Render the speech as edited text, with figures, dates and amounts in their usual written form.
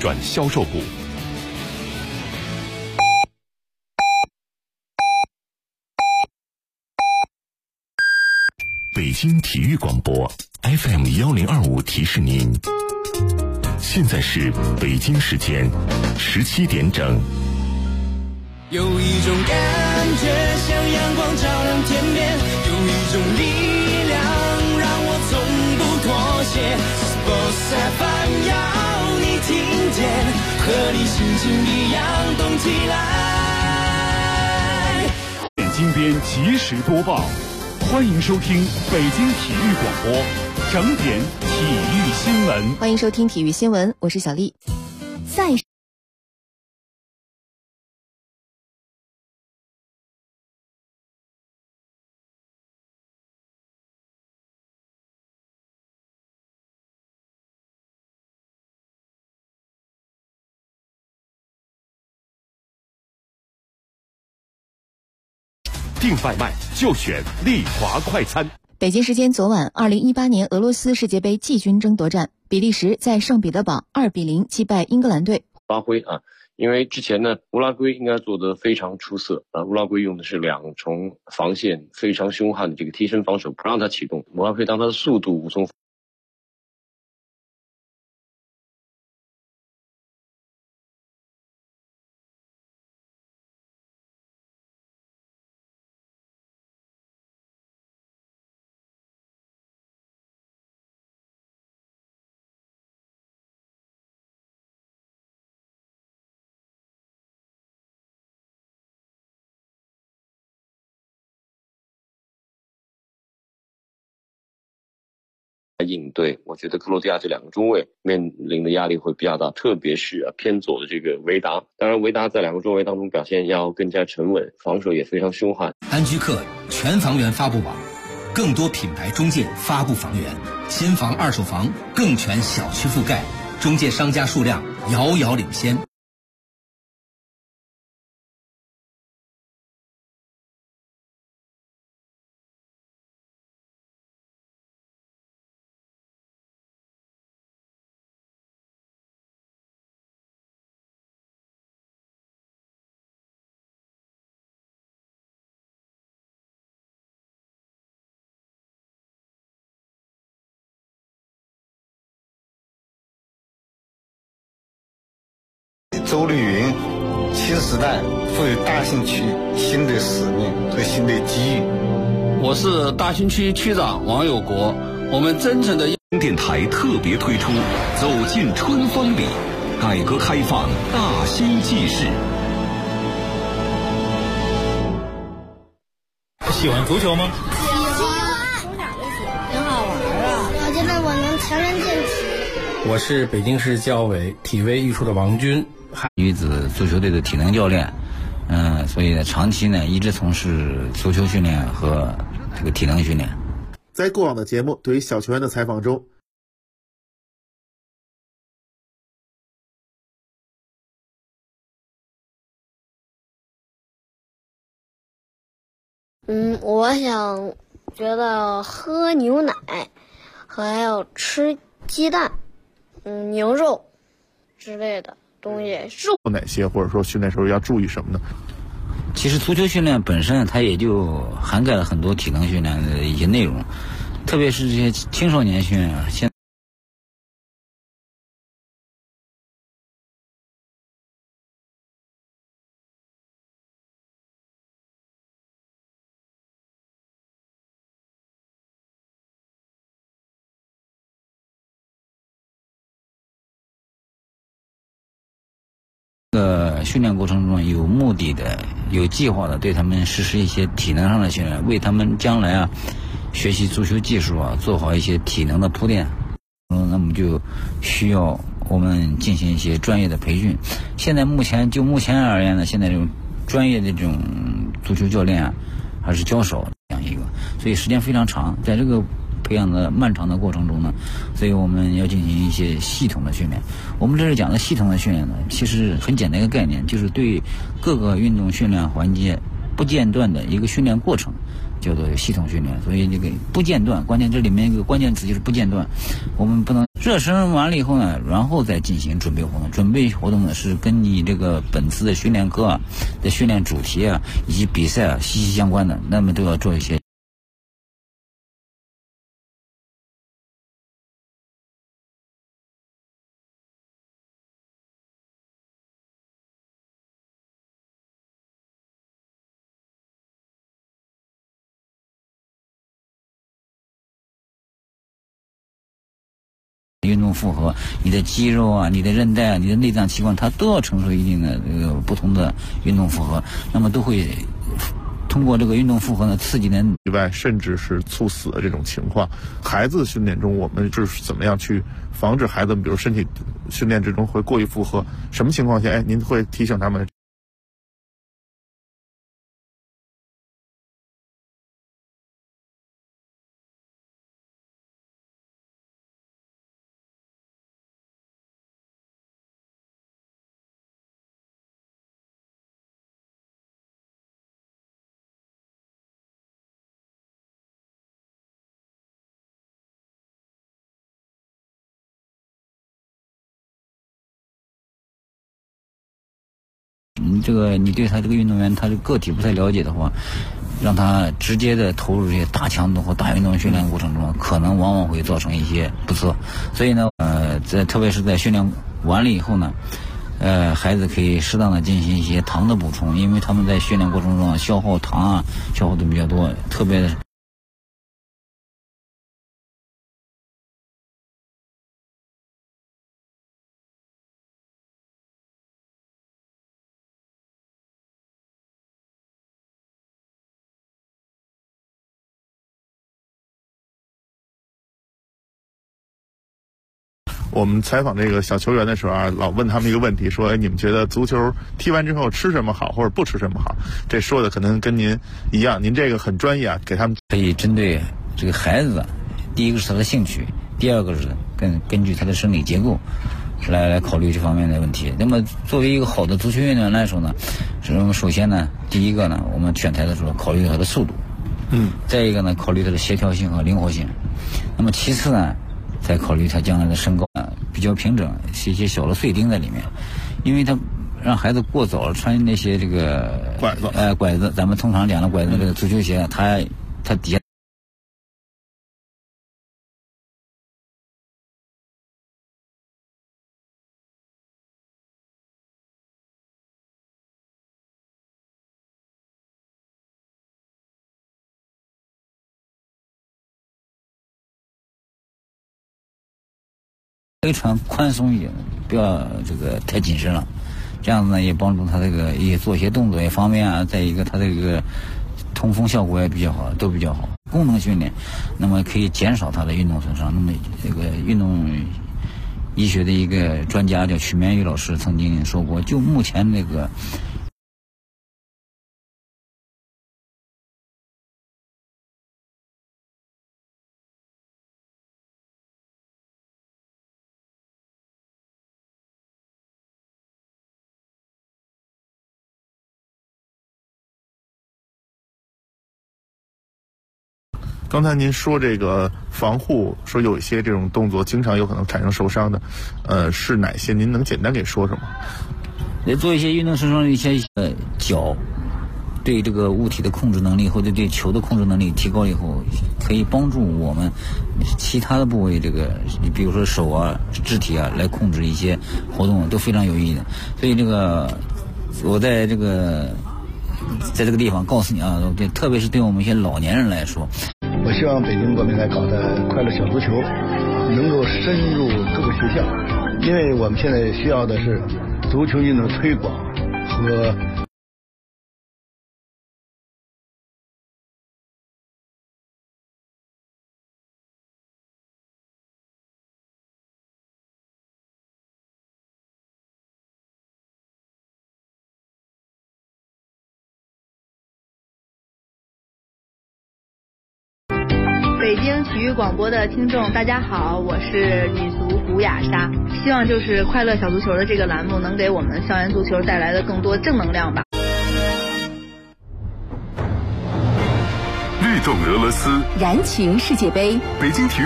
转销售部。北京体育广播 FM1025提示您，现在是北京时间17点整。 有一种感觉像阳光照亮天边，有一种力量让我从不妥协。Sports FM 要你听见，和你心情一样动起来。 金边即时播报，欢迎收听北京体育广播整点体育新闻。 欢迎收听体育新闻，我是小丽。 订外卖就选丽华快餐。 北京时间昨晚，2018年俄罗斯世界杯季军争夺战，比利时在圣彼得堡2-0击败英格兰队。 发挥啊，因为之前呢，乌拉圭应该做得非常出色啊。乌拉圭用的是2重防线，非常凶悍的这个贴身防守，不让他启动。乌拉圭当他的速度无从。应对，我觉得克罗地亚这2个中卫面临的压力会比较大，特别是偏左的这个维达。当然，维达在2个中卫当中表现要更加沉稳，防守也非常凶悍。 安居客全房源发布网，更多品牌中介发布房源，新房、二手房更全小区覆盖，中介商家数量遥遥领先。 周丽云新时代赋予大兴区新的使命和新的机遇。 我是大兴区区长王有国，我们真诚的电台特别推出走进春风里，改革开放大兴纪事。 喜欢足球吗？ 喜欢，从小就喜欢，挺好玩啊！我觉得我能强身健体。 我是北京市教委体卫艺术的王军， 女子足球队的体能教练，所以呢，长期呢一直从事足球训练和这个体能训练。 在过往的节目对于小球员的采访中， 我觉得喝牛奶，还要吃鸡蛋，牛肉之类的东西。 有哪些，或者说训练时候要注意什么呢？ 其实足球训练本身它也就涵盖了很多体能训练的一些内容，特别是这些青少年训练现训练过程中有目的的、有计划的对他们实施一些体能上的训练，为他们将来学习足球技术做好一些体能的铺垫。那么就需要我们进行一些专业的培训。现在目前而言呢，现在这种专业的这种足球教练还是较少这样一个，所以时间非常长。在这个培养的漫长的过程中呢，所以我们要进行一些系统的训练。我们这里讲的系统的训练呢，其实很简单一个概念，就是对各个运动训练环节不间断的一个训练过程，叫做系统训练。所以这个不间断，关键这里面一个关键词就是不间断。我们不能热身完了以后呢，然后再进行准备活动。准备活动呢是跟你这个本次的训练课啊、的训练主题啊以及比赛啊息息相关的，那么都要做一些。运动负荷，你的肌肉啊、你的韧带啊、你的内脏器官，它都要承受一定的不同的运动负荷，那么都会通过这个运动负荷呢刺激的以外，甚至是猝死的这种情况。孩子训练中，我们是怎么样去防止孩子，比如身体训练之中会过于负荷？什么情况下，您会提醒他们？ 你对他这个运动员他的个体不太了解的话，让他直接的投入这些大强度或大运动训练过程中，可能往往会造成一些不测。所以呢，特别是在训练完了以后呢，孩子可以适当的进行一些糖的补充，因为他们在训练过程中消耗糖啊，消耗的比较多，特别的。 我们采访这个小球员的时候啊，老问他们一个问题，说你们觉得足球踢完之后吃什么好，或者不吃什么好？这说的可能跟您一样，您这个很专业啊，给他们可以针对这个孩子，第一个是他的兴趣，第二个是根据他的生理结构来考虑这方面的问题。那么作为一个好的足球运动员来说呢，首先呢，第一个呢，我们选材的时候考虑他的速度，再一个呢，考虑他的协调性和灵活性。那么其次呢，再考虑他将来的身高比较平整，是一些小的碎钉在里面，因为他让孩子过早了穿那些这个拐子，咱们通常讲的拐子，这个足球鞋，他底下。可以穿宽松一点，不要这个太紧身了，这样子呢也帮助他这个也做一些动作也方便啊。再一个，他这个通风效果也比较好，都比较好。功能训练，那么可以减少他的运动损伤。那么这个运动医学的一个专家叫曲绵宇老师曾经说过，就目前那个。 刚才您说这个防护，说有一些这种动作经常有可能产生受伤的，是哪些？您能简单给说说吗？ 做一些运动受伤的一些脚对这个物体的控制能力或者对球的控制能力提高以后，可以帮助我们其他的部位，这个你比如说手啊、肢体啊来控制一些活动都非常有意义的。所以这个我在这个地方告诉你啊，特别是对我们一些老年人来说。 我希望北京国民来搞的快乐小足球能够深入各个学校，因为我们现在需要的是足球运动推广和北京体育广播的听众大家好，我是女足古雅莎，希望就是快乐小足球的这个栏目能给我们校园足球带来的更多正能量吧。 律动俄罗斯， 燃情世界杯， 北京体育